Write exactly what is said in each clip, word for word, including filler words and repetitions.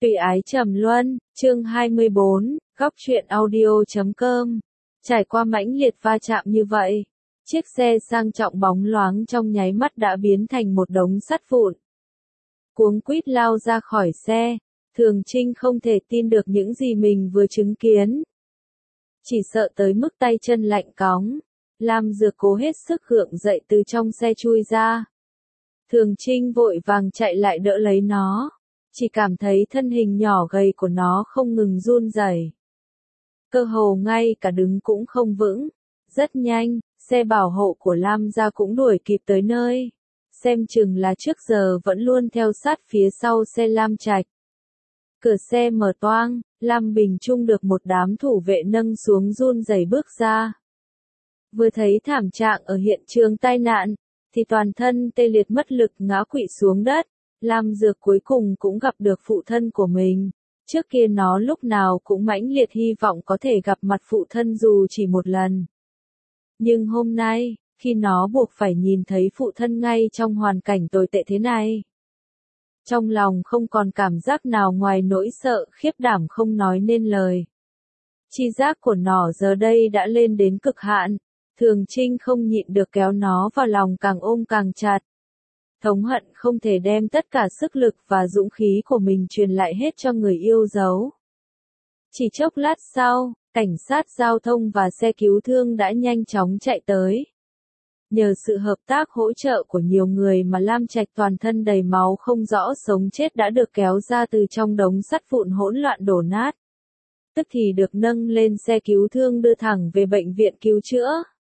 Tùy ái trầm luân, chương hai mươi bốn, góc truyện audio chấm com. Trải qua mãnh liệt va chạm như vậy, chiếc xe sang trọng bóng loáng trong nháy mắt đã biến thành một đống sắt vụn. Cuống quýt lao ra khỏi xe, Thường Trinh không thể tin được những gì mình vừa chứng kiến. Chỉ sợ tới mức tay chân lạnh cóng, Lam Dược cố hết sức gượng dậy từ trong xe chui ra. Thường Trinh vội vàng chạy lại đỡ lấy nó, chỉ cảm thấy thân hình nhỏ gầy của nó không ngừng run rẩy. Cơ hồ ngay cả đứng cũng không vững. Rất nhanh, xe bảo hộ của Lam gia cũng đuổi kịp tới nơi. Xem chừng là trước giờ vẫn luôn theo sát phía sau xe Lam Trạch. Cửa xe mở toang, Lam Bình Trung được một đám thủ vệ nâng xuống run rẩy bước ra. Vừa thấy thảm trạng ở hiện trường tai nạn, thì toàn thân tê liệt mất lực ngã quỵ xuống đất. Lam Dược cuối cùng cũng gặp được phụ thân của mình. Trước kia nó lúc nào cũng mãnh liệt hy vọng có thể gặp mặt phụ thân dù chỉ một lần. Nhưng hôm nay, khi nó buộc phải nhìn thấy phụ thân ngay trong hoàn cảnh tồi tệ thế này, trong lòng không còn cảm giác nào ngoài nỗi sợ khiếp đảm không nói nên lời. Chi giác của nó giờ đây đã lên đến cực hạn. Thường Trinh không nhịn được kéo nó vào lòng càng ôm càng chặt. Thống hận không thể đem tất cả sức lực và dũng khí của mình truyền lại hết cho người yêu dấu. Chỉ chốc lát sau, cảnh sát giao thông và xe cứu thương đã nhanh chóng chạy tới. Nhờ sự hợp tác hỗ trợ của nhiều người mà Lam Trạch toàn thân đầy máu không rõ sống chết đã được kéo ra từ trong đống sắt vụn hỗn loạn đổ nát. Tức thì được nâng lên xe cứu thương đưa thẳng về bệnh viện cứu chữa.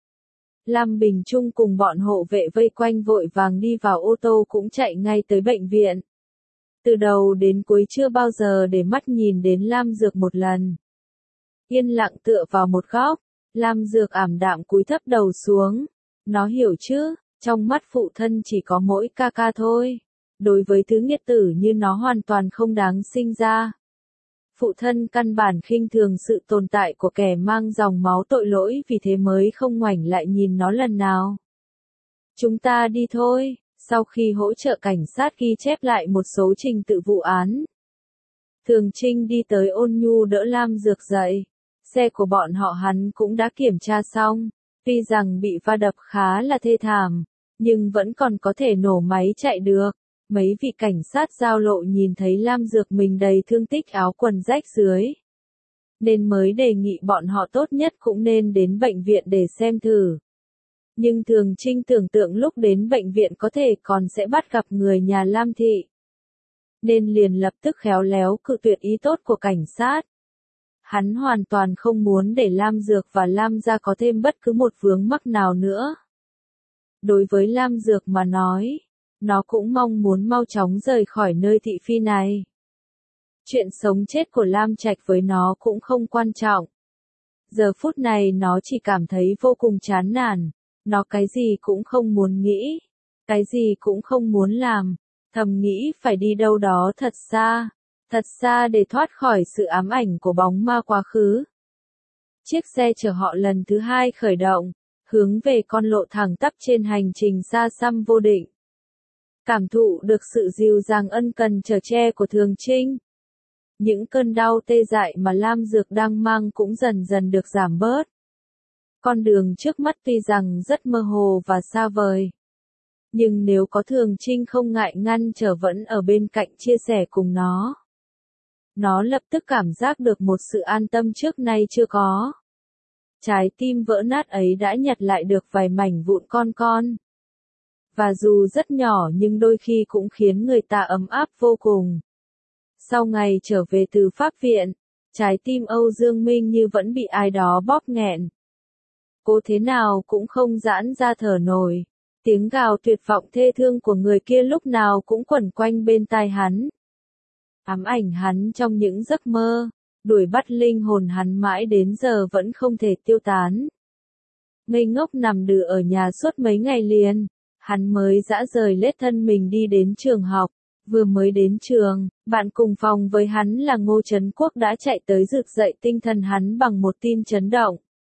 Lam Bình Trung cùng bọn hộ vệ vây quanh vội vàng đi vào ô tô cũng chạy ngay tới bệnh viện. Từ đầu đến cuối chưa bao giờ để mắt nhìn đến Lam Dược một lần. Yên lặng tựa vào một góc, Lam Dược ảm đạm cúi thấp đầu xuống. Nó hiểu chứ, trong mắt phụ thân chỉ có mỗi ca ca thôi. Đối với thứ nghiệt tử như nó hoàn toàn không đáng sinh ra. Phụ thân căn bản khinh thường sự tồn tại của kẻ mang dòng máu tội lỗi, vì thế mới không ngoảnh lại nhìn nó lần nào. Chúng ta đi thôi. Sau khi hỗ trợ cảnh sát ghi chép lại một số trình tự vụ án, Thường Trinh đi tới ôn nhu đỡ Lam Dược dậy. Xe của bọn họ hắn cũng đã kiểm tra xong. Tuy rằng bị va đập khá là thê thảm, nhưng vẫn còn có thể nổ máy chạy được. Mấy vị cảnh sát giao lộ nhìn thấy Lam Dược mình đầy thương tích, áo quần rách dưới, nên mới đề nghị bọn họ tốt nhất cũng nên đến bệnh viện để xem thử. Nhưng Thường Trinh tưởng tượng lúc đến bệnh viện có thể còn sẽ bắt gặp người nhà Lam thị, nên liền lập tức khéo léo cự tuyệt ý tốt của cảnh sát. Hắn hoàn toàn không muốn để Lam Dược và Lam gia có thêm bất cứ một vướng mắc nào nữa. Đối với Lam Dược mà nói, nó cũng mong muốn mau chóng rời khỏi nơi thị phi này. Chuyện sống chết của Lam Trạch với nó cũng không quan trọng. Giờ phút này nó chỉ cảm thấy vô cùng chán nản. Nó cái gì cũng không muốn nghĩ, cái gì cũng không muốn làm, thầm nghĩ phải đi đâu đó thật xa, thật xa để thoát khỏi sự ám ảnh của bóng ma quá khứ. Chiếc xe chở họ lần thứ hai khởi động, hướng về con lộ thẳng tắp trên hành trình xa xăm vô định. Cảm thụ được sự dịu dàng ân cần chở che của Thường Trinh, những cơn đau tê dại mà Lam Dược đang mang cũng dần dần được giảm bớt. Con đường trước mắt tuy rằng rất mơ hồ và xa vời, nhưng nếu có Thường Trinh không ngại ngăn trở vẫn ở bên cạnh chia sẻ cùng nó, nó lập tức cảm giác được một sự an tâm trước nay chưa có. Trái tim vỡ nát ấy đã nhặt lại được vài mảnh vụn con con. Và dù rất nhỏ nhưng đôi khi cũng khiến người ta ấm áp vô cùng. Sau ngày trở về từ pháp viện, trái tim Âu Dương Minh như vẫn bị ai đó bóp nghẹn. Cố thế nào cũng không giãn ra thở nổi. Tiếng gào tuyệt vọng thê thương của người kia lúc nào cũng quẩn quanh bên tai hắn. Ám ảnh hắn trong những giấc mơ, đuổi bắt linh hồn hắn mãi đến giờ vẫn không thể tiêu tán. Ngây ngốc nằm đừ ở nhà suốt mấy ngày liền, hắn mới dã rời lết thân mình đi đến trường học. Vừa mới đến trường, bạn cùng phòng với hắn là Ngô Trấn Quốc đã chạy tới rực dậy tinh thần hắn bằng một tin chấn động.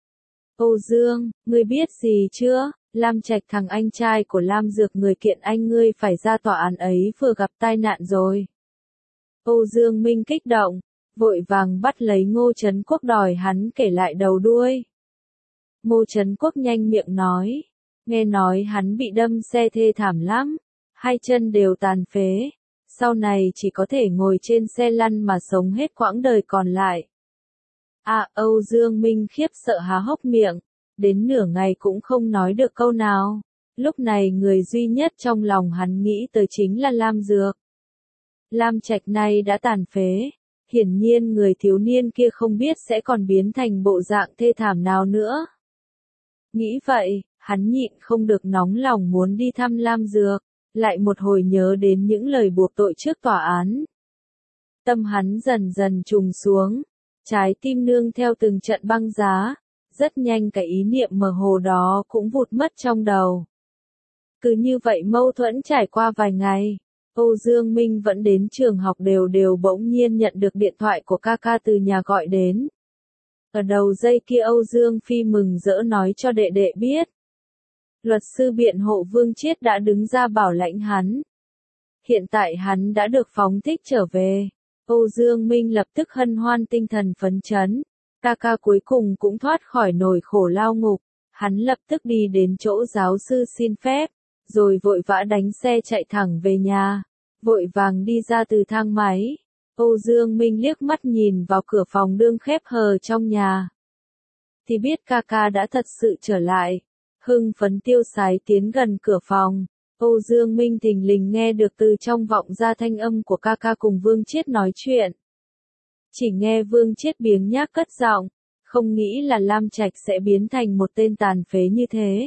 Âu Dương, ngươi biết gì chưa? Lam Trạch, thằng anh trai của Lam Dược, người kiện anh ngươi phải ra tòa án ấy, vừa gặp tai nạn rồi. Âu Dương Minh kích động, vội vàng bắt lấy Ngô Trấn Quốc đòi hắn kể lại đầu đuôi. Ngô Trấn Quốc nhanh miệng nói, nghe nói hắn bị đâm xe thê thảm lắm, hai chân đều tàn phế, sau này chỉ có thể ngồi trên xe lăn mà sống hết quãng đời còn lại. À, Âu Dương Minh khiếp sợ há hốc miệng, đến nửa ngày cũng không nói được câu nào. Lúc này người duy nhất trong lòng hắn nghĩ tới chính là Lam Dược. Lam Trạch này đã tàn phế, hiển nhiên người thiếu niên kia không biết sẽ còn biến thành bộ dạng thê thảm nào nữa. Nghĩ vậy, hắn nhịn không được nóng lòng muốn đi thăm Lam Dược, lại một hồi nhớ đến những lời buộc tội trước tòa án. Tâm hắn dần dần trùng xuống, trái tim nương theo từng trận băng giá, rất nhanh cái ý niệm mơ hồ đó cũng vụt mất trong đầu. Cứ như vậy mâu thuẫn trải qua vài ngày, Âu Dương Minh vẫn đến trường học đều đều bỗng nhiên nhận được điện thoại của ca ca từ nhà gọi đến. Ở đầu dây kia Âu Dương Phi mừng rỡ nói cho đệ đệ biết. Luật sư biện hộ Vương Chiết đã đứng ra bảo lãnh hắn. Hiện tại hắn đã được phóng thích trở về. Âu Dương Minh lập tức hân hoan tinh thần phấn chấn. Ca ca cuối cùng cũng thoát khỏi nỗi khổ lao ngục. Hắn lập tức đi đến chỗ giáo sư xin phép, rồi vội vã đánh xe chạy thẳng về nhà. Vội vàng đi ra từ thang máy. Âu Dương Minh liếc mắt nhìn vào cửa phòng đương khép hờ trong nhà. Thì biết ca ca đã thật sự trở lại. Hưng phấn tiêu sái tiến gần cửa phòng. Âu Dương Minh thình lình nghe được từ trong vọng ra thanh âm của ca ca cùng Vương Chiết nói chuyện. Chỉ nghe Vương Chiết biếng nhác cất giọng, không nghĩ là Lam Trạch sẽ biến thành một tên tàn phế như thế.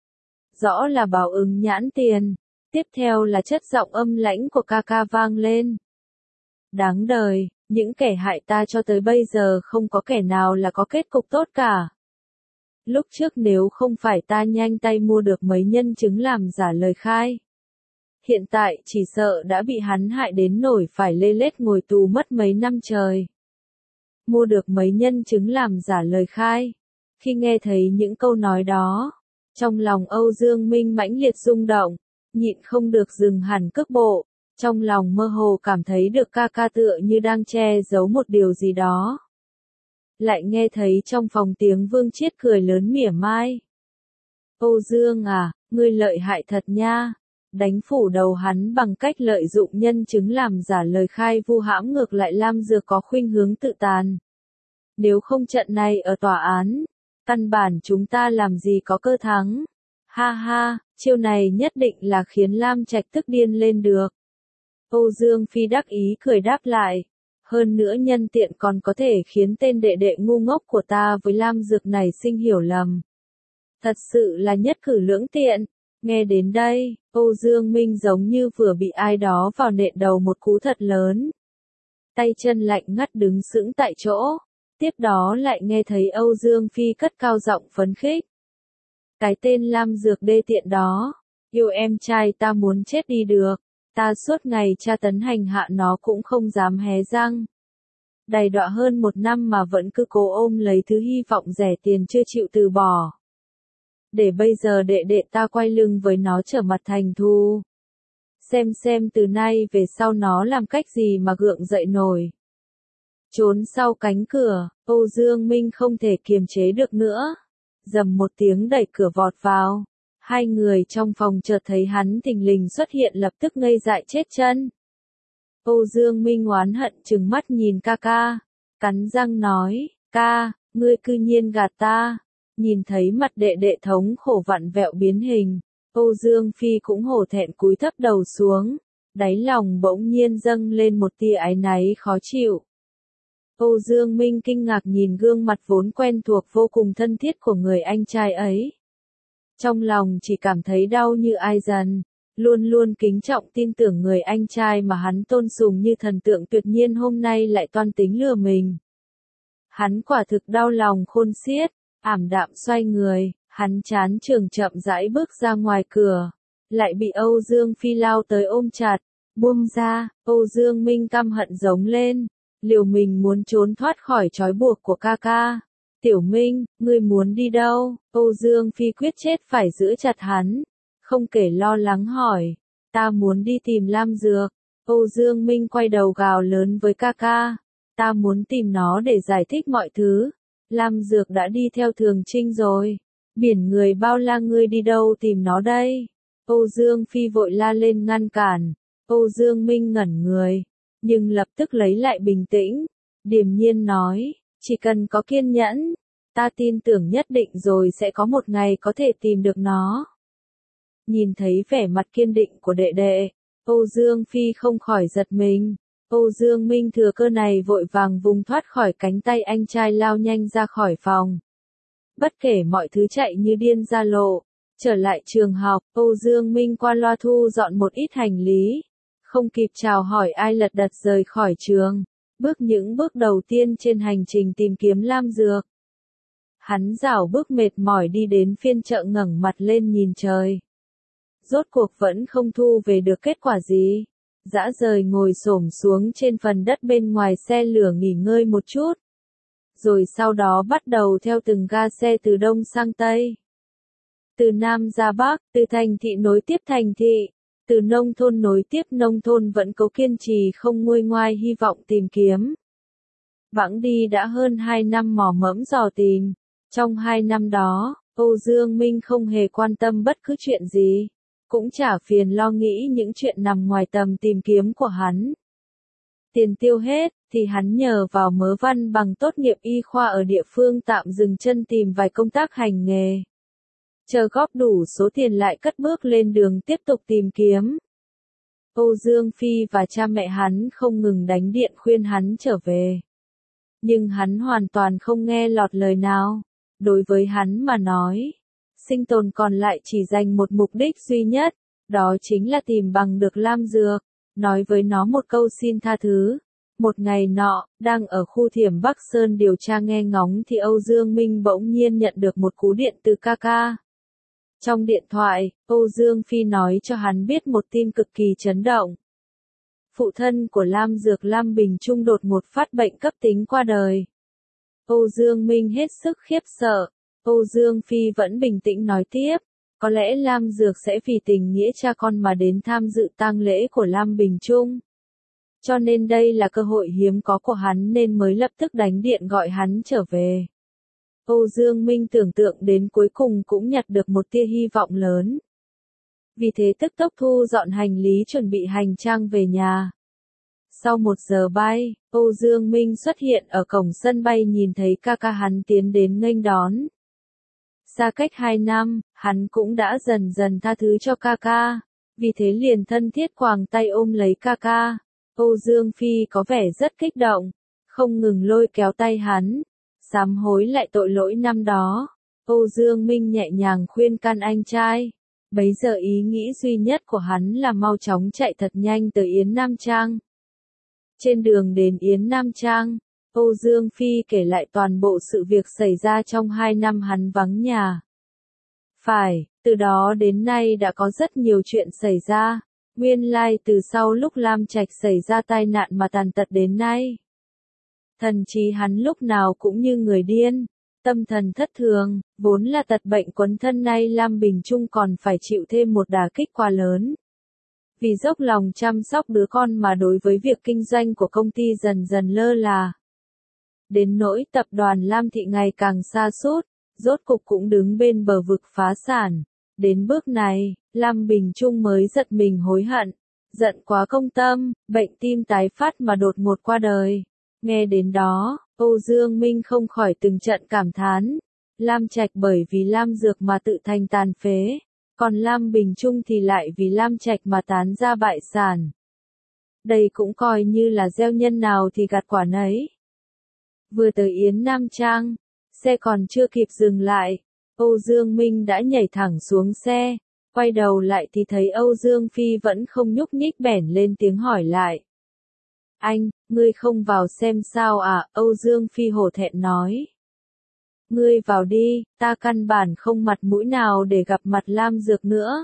Rõ là báo ứng nhãn tiền. Tiếp theo là chất giọng âm lãnh của ca ca vang lên. Đáng đời, những kẻ hại ta cho tới bây giờ không có kẻ nào là có kết cục tốt cả. Lúc trước nếu không phải ta nhanh tay mua được mấy nhân chứng làm giả lời khai. Hiện tại chỉ sợ đã bị hắn hại đến nổi phải lê lết ngồi tù mất mấy năm trời. Mua được mấy nhân chứng làm giả lời khai. Khi nghe thấy những câu nói đó, trong lòng Âu Dương Minh mãnh liệt rung động, nhịn không được dừng hẳn cước bộ. Trong lòng mơ hồ cảm thấy được ca ca tựa như đang che giấu một điều gì đó. Lại nghe thấy trong phòng tiếng Vương Chiết cười lớn mỉa mai. Âu Dương à, ngươi lợi hại thật nha. Đánh phủ đầu hắn bằng cách lợi dụng nhân chứng làm giả lời khai vu hãm ngược lại Lam Dược có khuynh hướng tự tàn. Nếu không trận này ở tòa án, căn bản chúng ta làm gì có cơ thắng. Ha ha, chiêu này nhất định là khiến Lam Trạch tức điên lên được. Âu Dương Phi đắc ý cười đáp lại. Hơn nữa nhân tiện còn có thể khiến tên đệ đệ ngu ngốc của ta với Lam Dược này sinh hiểu lầm. Thật sự là nhất cử lưỡng tiện. Nghe đến đây, Âu Dương Minh giống như vừa bị ai đó vào nện đầu một cú thật lớn. Tay chân lạnh ngắt đứng sững tại chỗ. Tiếp đó lại nghe thấy Âu Dương Phi cất cao giọng phấn khích. Cái tên Lam Dược đê tiện đó, yêu em trai ta muốn chết đi được. Ta suốt ngày tra tấn hành hạ nó cũng không dám hé răng. Đầy đọa hơn một năm mà vẫn cứ cố ôm lấy thứ hy vọng rẻ tiền chưa chịu từ bỏ. Để bây giờ đệ đệ ta quay lưng với nó trở mặt thành thù. Xem xem từ nay về sau nó làm cách gì mà gượng dậy nổi. Trốn sau cánh cửa, Âu Dương Minh không thể kiềm chế được nữa. Dầm một tiếng đẩy cửa vọt vào. Hai người trong phòng chợt thấy hắn thình lình xuất hiện lập tức ngây dại chết chân. Âu Dương Minh oán hận trừng mắt nhìn ca ca, cắn răng nói, ca, ngươi cư nhiên gạt ta. Nhìn thấy mặt đệ đệ thống khổ vặn vẹo biến hình, Âu Dương Phi cũng hổ thẹn cúi thấp đầu xuống, đáy lòng bỗng nhiên dâng lên một tia áy náy khó chịu. Âu Dương Minh kinh ngạc nhìn gương mặt vốn quen thuộc vô cùng thân thiết của người anh trai ấy. Trong lòng chỉ cảm thấy đau như ai dần, luôn luôn kính trọng tin tưởng người anh trai mà hắn tôn sùng như thần tượng tuyệt nhiên hôm nay lại toan tính lừa mình. Hắn quả thực đau lòng khôn xiết, ảm đạm xoay người, hắn chán trường chậm rãi bước ra ngoài cửa, lại bị Âu Dương Phi lao tới ôm chặt, buông ra, Âu Dương Minh căm hận giống lên, liều mình muốn trốn thoát khỏi trói buộc của ca ca. Tiểu Minh, ngươi muốn đi đâu? Âu Dương Phi quyết chết phải giữ chặt hắn. Không kể lo lắng hỏi. Ta muốn đi tìm Lam Dược. Âu Dương Minh quay đầu gào lớn với ca ca. Ta muốn tìm nó để giải thích mọi thứ. Lam Dược đã đi theo Thường Trinh rồi. Biển người bao la ngươi đi đâu tìm nó đây? Âu Dương Phi vội la lên ngăn cản. Âu Dương Minh ngẩn người. Nhưng lập tức lấy lại bình tĩnh. Điềm nhiên nói. Chỉ cần có kiên nhẫn. Ta tin tưởng nhất định rồi sẽ có một ngày có thể tìm được nó. Nhìn thấy vẻ mặt kiên định của đệ đệ. Âu Dương Phi không khỏi giật mình. Âu Dương Minh thừa cơ này vội vàng vùng thoát khỏi cánh tay anh trai lao nhanh ra khỏi phòng. Bất kể mọi thứ chạy như điên ra lộ. Trở lại trường học, Âu Dương Minh qua loa thu dọn một ít hành lý. Không kịp chào hỏi ai lật đật rời khỏi trường. Bước những bước đầu tiên trên hành trình tìm kiếm Lam Dược. Hắn rảo bước mệt mỏi đi đến phiên chợ ngẩng mặt lên nhìn trời. Rốt cuộc vẫn không thu về được kết quả gì. Dã rời ngồi xổm xuống trên phần đất bên ngoài xe lửa nghỉ ngơi một chút. Rồi sau đó bắt đầu theo từng ga xe từ đông sang tây. Từ nam ra bắc, từ thành thị nối tiếp thành thị, từ nông thôn nối tiếp nông thôn vẫn cố kiên trì không nguôi ngoai hy vọng tìm kiếm. Vãng đi đã hơn hai năm mò mẫm dò tìm. Trong hai năm đó, Âu Dương Minh không hề quan tâm bất cứ chuyện gì. Cũng chả phiền lo nghĩ những chuyện nằm ngoài tầm tìm kiếm của hắn. Tiền tiêu hết, thì hắn nhờ vào mớ văn bằng tốt nghiệp y khoa ở địa phương tạm dừng chân tìm vài công tác hành nghề. Chờ góp đủ số tiền lại cất bước lên đường tiếp tục tìm kiếm. Âu Dương Phi và cha mẹ hắn không ngừng đánh điện khuyên hắn trở về. Nhưng hắn hoàn toàn không nghe lọt lời nào. Đối với hắn mà nói, sinh tồn còn lại chỉ dành một mục đích duy nhất, đó chính là tìm bằng được Lam Dược, nói với nó một câu xin tha thứ. Một ngày nọ, đang ở khu Thiểm Bắc Sơn điều tra nghe ngóng thì Âu Dương Minh bỗng nhiên nhận được một cú điện từ ca ca. Trong điện thoại, Âu Dương Phi nói cho hắn biết một tin cực kỳ chấn động. Phụ thân của Lam Dược Lam Bình Trung đột ngột phát bệnh cấp tính qua đời. Âu Dương Minh hết sức khiếp sợ. Âu Dương Phi vẫn bình tĩnh nói tiếp, có lẽ Lam Dược sẽ vì tình nghĩa cha con mà đến tham dự tang lễ của Lam Bình Trung. Cho nên đây là cơ hội hiếm có của hắn nên mới lập tức đánh điện gọi hắn trở về. Âu Dương Minh tưởng tượng đến cuối cùng cũng nhặt được một tia hy vọng lớn. Vì thế tức tốc thu dọn hành lý chuẩn bị hành trang về nhà. Sau một giờ bay, Âu Dương Minh xuất hiện ở cổng sân bay nhìn thấy ca ca hắn tiến đến nghênh đón. Xa cách hai năm, hắn cũng đã dần dần tha thứ cho ca ca. Vì thế liền thân thiết quàng tay ôm lấy ca ca. Âu Dương Phi có vẻ rất kích động, không ngừng lôi kéo tay hắn, sám hối lại tội lỗi năm đó. Âu Dương Minh nhẹ nhàng khuyên can anh trai. Bấy giờ ý nghĩ duy nhất của hắn là mau chóng chạy thật nhanh tới Yến Nam Trang. Trên đường đến Yến Nam Trang, Âu Dương Phi kể lại toàn bộ sự việc xảy ra trong hai năm hắn vắng nhà. Phải, từ đó đến nay đã có rất nhiều chuyện xảy ra. Nguyên lai like từ sau lúc Lam Trạch xảy ra tai nạn mà tàn tật đến nay. Thần trí hắn lúc nào cũng như người điên, tâm thần thất thường, vốn là tật bệnh quấn thân nay Lam Bình Trung còn phải chịu thêm một đả kích quá lớn. Vì dốc lòng chăm sóc đứa con mà đối với việc kinh doanh của công ty dần dần lơ là. Đến nỗi tập đoàn Lam Thị ngày càng sa sút, rốt cục cũng đứng bên bờ vực phá sản. Đến bước này, Lam Bình Trung mới giật mình hối hận, giận quá công tâm, bệnh tim tái phát mà đột ngột qua đời. Nghe đến đó, Âu Dương Minh không khỏi từng trận cảm thán. Lam Trạch bởi vì Lam Dược mà tự thành tàn phế, còn Lam Bình Trung thì lại vì Lam Trạch mà tán ra bại sản. Đây cũng coi như là gieo nhân nào thì gặt quả nấy. Vừa tới Yến Nam Trang, xe còn chưa kịp dừng lại, Âu Dương Minh đã nhảy thẳng xuống xe, quay đầu lại thì thấy Âu Dương Phi vẫn không nhúc nhích bèn lên tiếng hỏi lại. Anh, ngươi không vào xem sao à? Âu Dương Phi hổ thẹn nói. Ngươi vào đi, ta căn bản không mặt mũi nào để gặp mặt Lam Dược nữa.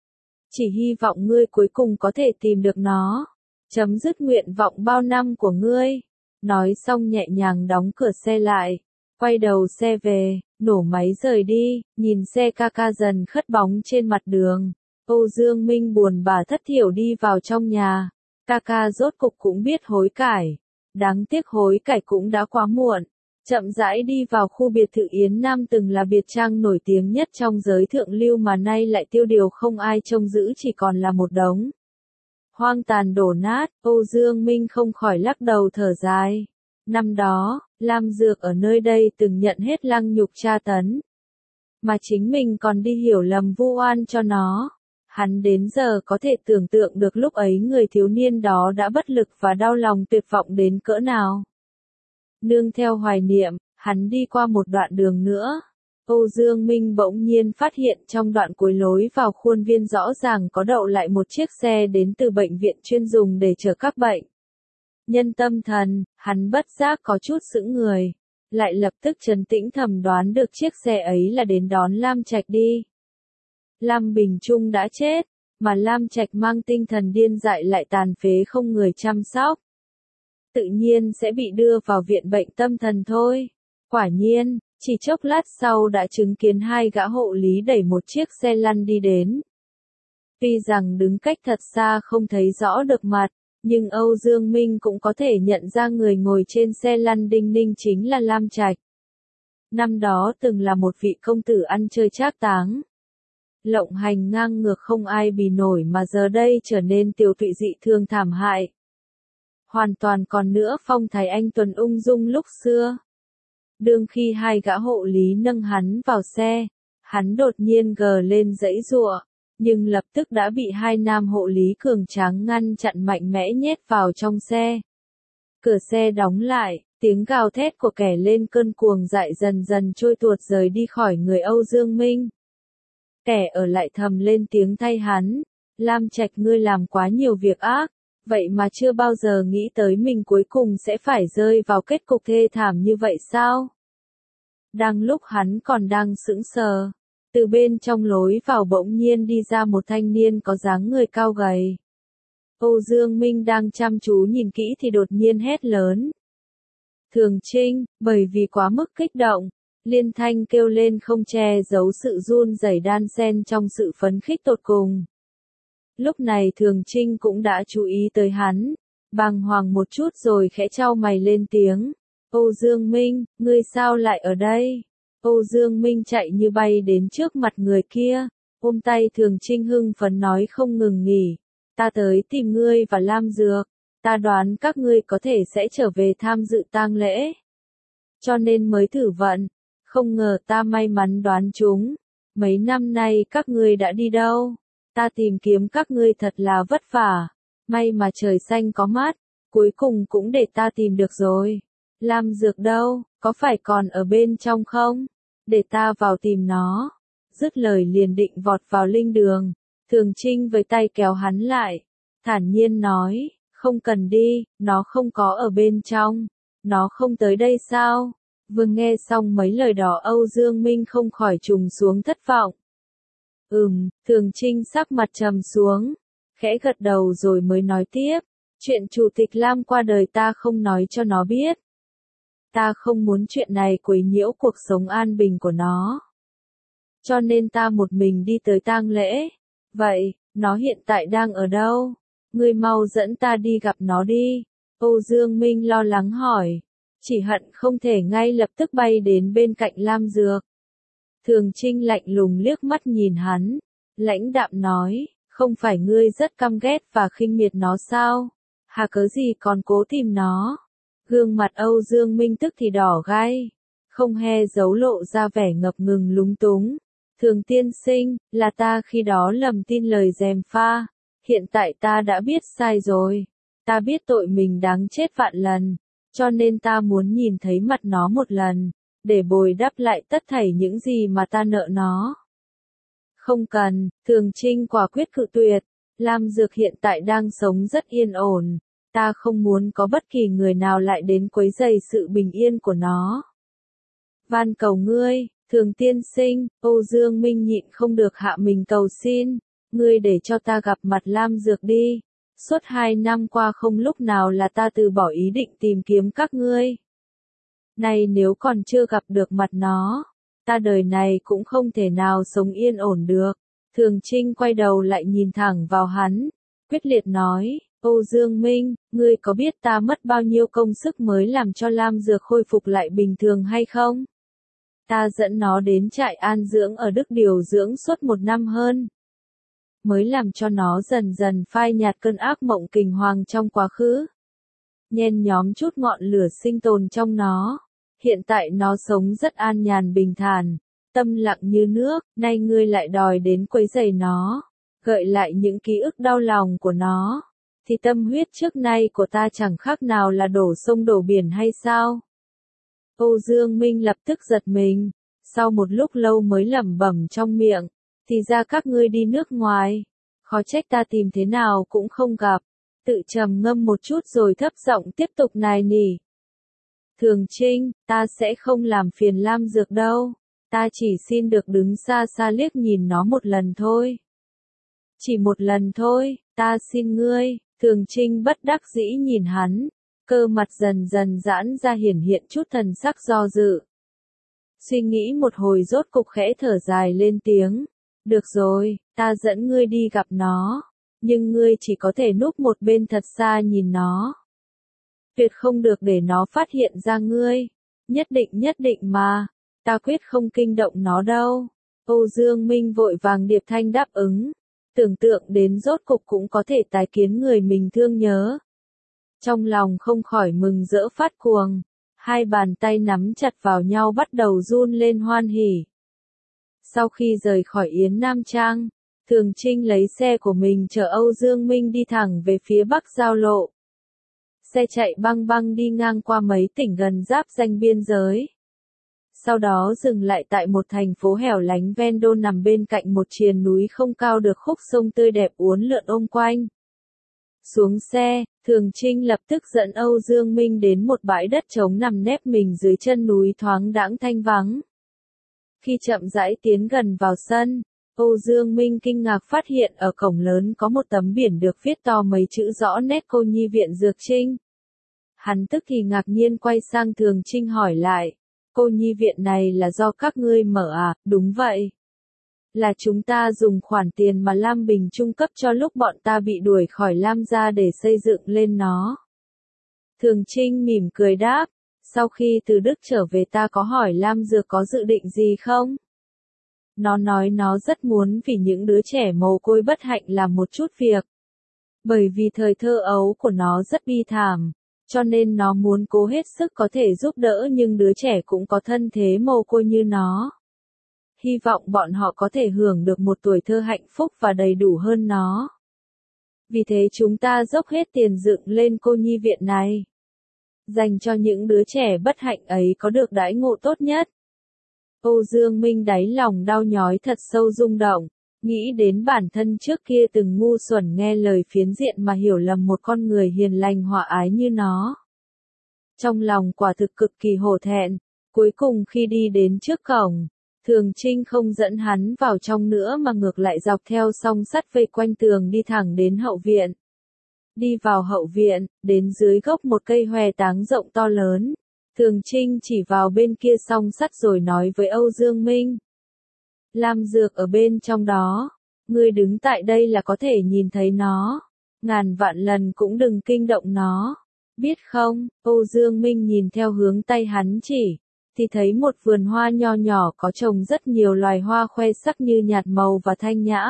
Chỉ hy vọng ngươi cuối cùng có thể tìm được nó, chấm dứt nguyện vọng bao năm của ngươi. Nói xong nhẹ nhàng đóng cửa xe lại, quay đầu xe về, nổ máy rời đi, nhìn xe ca ca dần khất bóng trên mặt đường. Âu Dương Minh buồn bã thất thiểu đi vào trong nhà. Ca ca rốt cục cũng biết hối cải. Đáng tiếc hối cải cũng đã quá muộn. Chậm rãi đi vào khu biệt thự Yến Nam từng là biệt trang nổi tiếng nhất trong giới thượng lưu mà nay lại tiêu điều không ai trông giữ, chỉ còn là một đống hoang tàn đổ nát. Âu Dương Minh không khỏi lắc đầu thở dài. Năm đó, Lam Dược ở nơi đây từng nhận hết lăng nhục tra tấn, mà chính mình còn đi hiểu lầm vu oan cho nó. Hắn đến giờ có thể tưởng tượng được lúc ấy người thiếu niên đó đã bất lực và đau lòng tuyệt vọng đến cỡ nào. Nương theo hoài niệm, hắn đi qua một đoạn đường nữa. Âu Dương Minh bỗng nhiên phát hiện trong đoạn cuối lối vào khuôn viên rõ ràng có đậu lại một chiếc xe đến từ bệnh viện chuyên dùng để chở các bệnh nhân tâm thần. Hắn bất giác có chút sững người, lại lập tức trấn tĩnh thầm đoán được chiếc xe ấy là đến đón Lam Trạch đi. Lam Bình Trung đã chết, mà Lam Trạch mang tinh thần điên dại lại tàn phế không người chăm sóc, tự nhiên sẽ bị đưa vào viện bệnh tâm thần thôi. Quả nhiên, chỉ chốc lát sau đã chứng kiến hai gã hộ lý đẩy một chiếc xe lăn đi đến. Tuy rằng đứng cách thật xa không thấy rõ được mặt, nhưng Âu Dương Minh cũng có thể nhận ra người ngồi trên xe lăn đinh ninh chính là Lam Trạch. Năm đó từng là một vị công tử ăn chơi trác táng, lộng hành ngang ngược không ai bì nổi, mà giờ đây trở nên tiều tụy dị thường thảm hại. Hoàn toàn còn nữa phong thái anh tuấn ung dung lúc xưa. Đương khi hai gã hộ lý nâng hắn vào xe, hắn đột nhiên gờ lên giãy giụa, nhưng lập tức đã bị hai nam hộ lý cường tráng ngăn chặn mạnh mẽ nhét vào trong xe. Cửa xe đóng lại, tiếng gào thét của kẻ lên cơn cuồng dại dần dần trôi tuột rời đi khỏi người Âu Dương Minh. Kẻ ở lại thầm lên tiếng thay hắn, Lam Trạch, ngươi làm quá nhiều việc ác, vậy mà chưa bao giờ nghĩ tới mình cuối cùng sẽ phải rơi vào kết cục thê thảm như vậy sao? Đang lúc hắn còn đang sững sờ, từ bên trong lối vào bỗng nhiên đi ra một thanh niên có dáng người cao gầy. Âu Dương Minh đang chăm chú nhìn kỹ thì đột nhiên hét lớn. Thường Trinh, bởi vì quá mức kích động, liên thanh kêu lên không che giấu sự run rẩy đan xen trong sự phấn khích tột cùng. Lúc này Thường Trinh cũng đã chú ý tới hắn, bàng hoàng một chút rồi khẽ chau mày lên tiếng. Âu Dương Minh, ngươi sao lại ở đây? Âu Dương Minh chạy như bay đến trước mặt người kia, ôm tay Thường Trinh hưng phấn nói không ngừng nghỉ. Ta tới tìm ngươi và Lam Dược, ta đoán các ngươi có thể sẽ trở về tham dự tang lễ, cho nên mới thử vận, không ngờ ta may mắn đoán chúng. Mấy năm nay các ngươi đã đi đâu? Ta tìm kiếm các ngươi thật là vất vả, may mà trời xanh có mắt, cuối cùng cũng để ta tìm được rồi. Lam Dược đâu, có phải còn ở bên trong không? Để ta vào tìm nó. Dứt lời liền định vọt vào linh đường, Thường Trinh với tay kéo hắn lại, thản nhiên nói, không cần đi, nó không có ở bên trong, nó không tới đây sao? Vừa nghe xong mấy lời đó Âu Dương Minh không khỏi trùng xuống thất vọng. Ừm, Thường Trinh sắc mặt trầm xuống, khẽ gật đầu rồi mới nói tiếp, chuyện Chủ tịch Lam qua đời ta không nói cho nó biết. Ta không muốn chuyện này quấy nhiễu cuộc sống an bình của nó. Cho nên ta một mình đi tới tang lễ. Vậy, nó hiện tại đang ở đâu? Ngươi mau dẫn ta đi gặp nó đi. Âu Dương Minh lo lắng hỏi. Chỉ hận không thể ngay lập tức bay đến bên cạnh Lam Dược. Thường Trinh lạnh lùng liếc mắt nhìn hắn, lãnh đạm nói, không phải ngươi rất căm ghét và khinh miệt nó sao? Hà cớ gì còn cố tìm nó? Gương mặt Âu Dương Minh tức thì đỏ gai, không hề giấu lộ ra vẻ ngập ngừng lúng túng. Thường tiên sinh, là ta khi đó lầm tin lời gièm pha, hiện tại ta đã biết sai rồi. Ta biết tội mình đáng chết vạn lần, cho nên ta muốn nhìn thấy mặt nó một lần, để bồi đắp lại tất thảy những gì mà ta nợ nó. Không cần, Thường Trinh quả quyết cự tuyệt, Lam Dược hiện tại đang sống rất yên ổn, ta không muốn có bất kỳ người nào lại đến quấy rầy sự bình yên của nó. Van cầu ngươi, Thường tiên sinh, Âu Dương Minh nhịn không được hạ mình cầu xin, ngươi để cho ta gặp mặt Lam Dược đi. Suốt hai năm qua không lúc nào là ta từ bỏ ý định tìm kiếm các ngươi. Này nếu còn chưa gặp được mặt nó, ta đời này cũng không thể nào sống yên ổn được. Thường Trinh quay đầu lại nhìn thẳng vào hắn, quyết liệt nói, Âu Dương Minh, ngươi có biết ta mất bao nhiêu công sức mới làm cho Lam Dược khôi phục lại bình thường hay không? Ta dẫn nó đến trại an dưỡng ở Đức điều dưỡng suốt một năm hơn. Mới làm cho nó dần dần phai nhạt cơn ác mộng kinh hoàng trong quá khứ. Nhen nhóm chút ngọn lửa sinh tồn trong nó. Hiện tại nó sống rất an nhàn bình thản, tâm lặng như nước, nay ngươi lại đòi đến quấy rầy nó, gợi lại những ký ức đau lòng của nó. Thì tâm huyết trước nay của ta chẳng khác nào là đổ sông đổ biển hay sao? Âu Dương Minh lập tức giật mình, sau một lúc lâu mới lẩm bẩm trong miệng, thì ra các ngươi đi nước ngoài, khó trách ta tìm thế nào cũng không gặp, tự trầm ngâm một chút rồi thấp giọng tiếp tục nài nỉ. Thường Trinh, ta sẽ không làm phiền Lam Dược đâu, ta chỉ xin được đứng xa xa liếc nhìn nó một lần thôi. Chỉ một lần thôi, ta xin ngươi. Thường Trinh bất đắc dĩ nhìn hắn, cơ mặt dần dần giãn ra hiển hiện chút thần sắc do dự. Suy nghĩ một hồi rốt cục khẽ thở dài lên tiếng, được rồi, ta dẫn ngươi đi gặp nó, nhưng ngươi chỉ có thể núp một bên thật xa nhìn nó. Tuyệt không được để nó phát hiện ra ngươi, nhất định nhất định mà, ta quyết không kinh động nó đâu. Âu Dương Minh vội vàng điệp thanh đáp ứng. Tưởng tượng đến rốt cục cũng có thể tái kiến người mình thương nhớ. Trong lòng không khỏi mừng rỡ phát cuồng, hai bàn tay nắm chặt vào nhau bắt đầu run lên hoan hỉ. Sau khi rời khỏi Yến Nam Trang, Thường Trinh lấy xe của mình chở Âu Dương Minh đi thẳng về phía Bắc giao lộ. Xe chạy băng băng đi ngang qua mấy tỉnh gần giáp ranh biên giới. Sau đó dừng lại tại một thành phố hẻo lánh ven đô nằm bên cạnh một triền núi không cao được khúc sông tươi đẹp uốn lượn ôm quanh. Xuống xe, Thường Trinh lập tức dẫn Âu Dương Minh đến một bãi đất trống nằm nép mình dưới chân núi thoáng đãng thanh vắng. Khi chậm rãi tiến gần vào sân, Âu Dương Minh kinh ngạc phát hiện ở cổng lớn có một tấm biển được viết to mấy chữ rõ nét Cô Nhi Viện Dược Trinh. Hắn tức thì ngạc nhiên quay sang Thường Trinh hỏi lại. Cô nhi viện này là do các ngươi mở à? Đúng vậy. Là chúng ta dùng khoản tiền mà Lam Bình trung cấp cho lúc bọn ta bị đuổi khỏi Lam gia để xây dựng lên nó. Thường Trinh mỉm cười đáp, sau khi từ Đức trở về ta có hỏi Lam Dược có dự định gì không? Nó nói nó rất muốn vì những đứa trẻ mồ côi bất hạnh làm một chút việc. Bởi vì thời thơ ấu của nó rất bi thảm. Cho nên nó muốn cố hết sức có thể giúp đỡ nhưng đứa trẻ cũng có thân thế mồ côi như nó. Hy vọng bọn họ có thể hưởng được một tuổi thơ hạnh phúc và đầy đủ hơn nó. Vì thế chúng ta dốc hết tiền dựng lên cô nhi viện này. Dành cho những đứa trẻ bất hạnh ấy có được đãi ngộ tốt nhất. Âu Dương Minh đáy lòng đau nhói thật sâu rung động. Nghĩ đến bản thân trước kia từng ngu xuẩn nghe lời phiến diện mà hiểu lầm một con người hiền lành hòa ái như nó. Trong lòng quả thực cực kỳ hổ thẹn, cuối cùng khi đi đến trước cổng, Thường Trinh không dẫn hắn vào trong nữa mà ngược lại dọc theo song sắt vây quanh tường đi thẳng đến hậu viện. Đi vào hậu viện, đến dưới gốc một cây hòe táng rộng to lớn, Thường Trinh chỉ vào bên kia song sắt rồi nói với Âu Dương Minh. Lam Dược ở bên trong đó, ngươi đứng tại đây là có thể nhìn thấy nó, ngàn vạn lần cũng đừng kinh động nó, biết không? Âu Dương Minh nhìn theo hướng tay hắn chỉ, thì thấy một vườn hoa nho nhỏ có trồng rất nhiều loài hoa khoe sắc như nhạt màu và thanh nhã.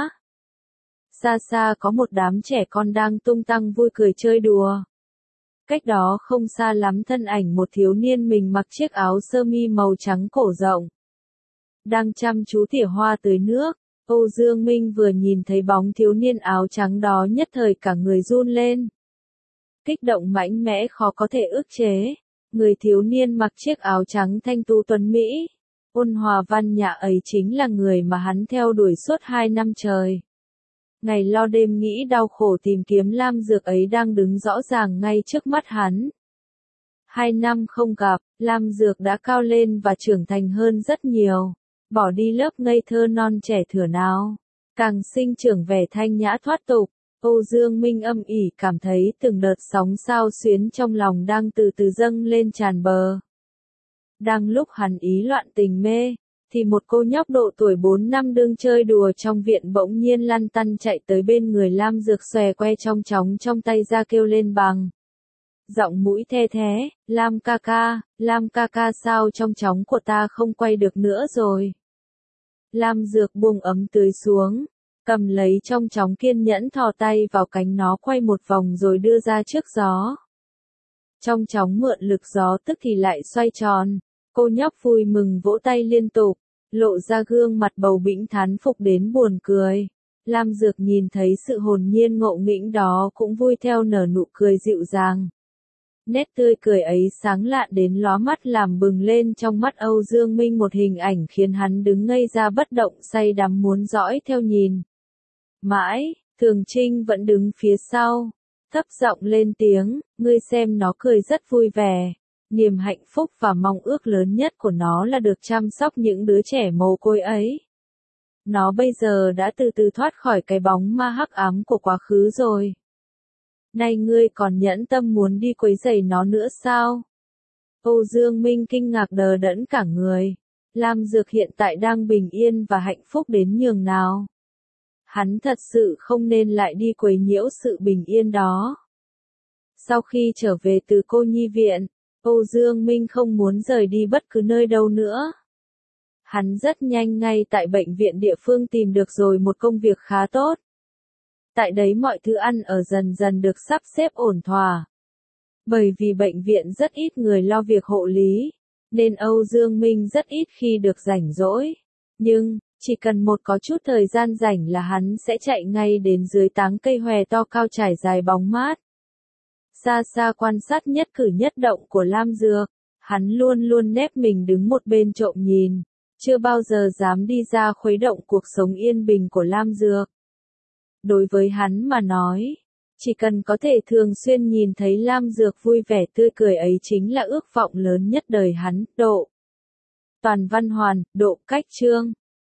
Xa xa có một đám trẻ con đang tung tăng vui cười chơi đùa. Cách đó không xa lắm thân ảnh một thiếu niên mình mặc chiếc áo sơ mi màu trắng cổ rộng. Đang chăm chú tỉa hoa tưới nước, Âu Dương Minh vừa nhìn thấy bóng thiếu niên áo trắng đó nhất thời cả người run lên. Kích động mãnh mẽ khó có thể ức chế, người thiếu niên mặc chiếc áo trắng thanh tú tuấn Mỹ, ôn hòa văn nhã ấy chính là người mà hắn theo đuổi suốt hai năm trời. Ngày lo đêm nghĩ đau khổ tìm kiếm Lam Dược ấy đang đứng rõ ràng ngay trước mắt hắn. Hai năm không gặp, Lam Dược đã cao lên và trưởng thành hơn rất nhiều. Bỏ đi lớp ngây thơ non trẻ thửa nào, càng sinh trưởng vẻ thanh nhã thoát tục. Âu Dương Minh âm ỉ cảm thấy từng đợt sóng xao xuyến trong lòng đang từ từ dâng lên tràn bờ. Đang lúc hắn ý loạn tình mê, thì một cô nhóc độ tuổi bốn năm đương chơi đùa trong viện bỗng nhiên lăn tăn chạy tới bên người Lam Dược xòe que trong chóng trong tay ra kêu lên bằng giọng mũi the thế, Lam ca ca, Lam ca ca sao trong chóng của ta không quay được nữa rồi. Lam Dược buông ấm tưới xuống, cầm lấy trong chóng kiên nhẫn thò tay vào cánh nó quay một vòng rồi đưa ra trước gió. Trong chóng mượn lực gió tức thì lại xoay tròn, cô nhóc vui mừng vỗ tay liên tục, lộ ra gương mặt bầu bĩnh thán phục đến buồn cười. Lam Dược nhìn thấy sự hồn nhiên ngộ nghĩnh đó cũng vui theo nở nụ cười dịu dàng. Nét tươi cười ấy sáng lạn đến lóa mắt làm bừng lên trong mắt Âu Dương Minh một hình ảnh khiến hắn đứng ngây ra bất động say đắm muốn dõi theo nhìn. Mãi, Thường Trinh vẫn đứng phía sau, thấp giọng lên tiếng, ngươi xem nó cười rất vui vẻ. Niềm hạnh phúc và mong ước lớn nhất của nó là được chăm sóc những đứa trẻ mồ côi ấy. Nó bây giờ đã từ từ thoát khỏi cái bóng ma hắc ám của quá khứ rồi. Nay ngươi còn nhẫn tâm muốn đi quấy rầy nó nữa sao? Âu Dương Minh kinh ngạc đờ đẫn cả người. Lam Dược hiện tại đang bình yên và hạnh phúc đến nhường nào. Hắn thật sự không nên lại đi quấy nhiễu sự bình yên đó. Sau khi trở về từ cô nhi viện, Âu Dương Minh không muốn rời đi bất cứ nơi đâu nữa. Hắn rất nhanh ngay tại bệnh viện địa phương tìm được rồi một công việc khá tốt. Tại đấy mọi thứ ăn ở dần dần được sắp xếp ổn thỏa. Bởi vì bệnh viện rất ít người lo việc hộ lý, nên Âu Dương Minh rất ít khi được rảnh rỗi. Nhưng, chỉ cần một có chút thời gian rảnh là hắn sẽ chạy ngay đến dưới táng cây hòe to cao trải dài bóng mát. Xa xa quan sát nhất cử nhất động của Lam Dược, hắn luôn luôn nép mình đứng một bên trộm nhìn, chưa bao giờ dám đi ra khuấy động cuộc sống yên bình của Lam Dược. Đối với hắn mà nói, chỉ cần có thể thường xuyên nhìn thấy Lam Dược vui vẻ tươi cười ấy chính là ước vọng lớn nhất đời hắn. Độ Toàn văn hoàn, độ cách chương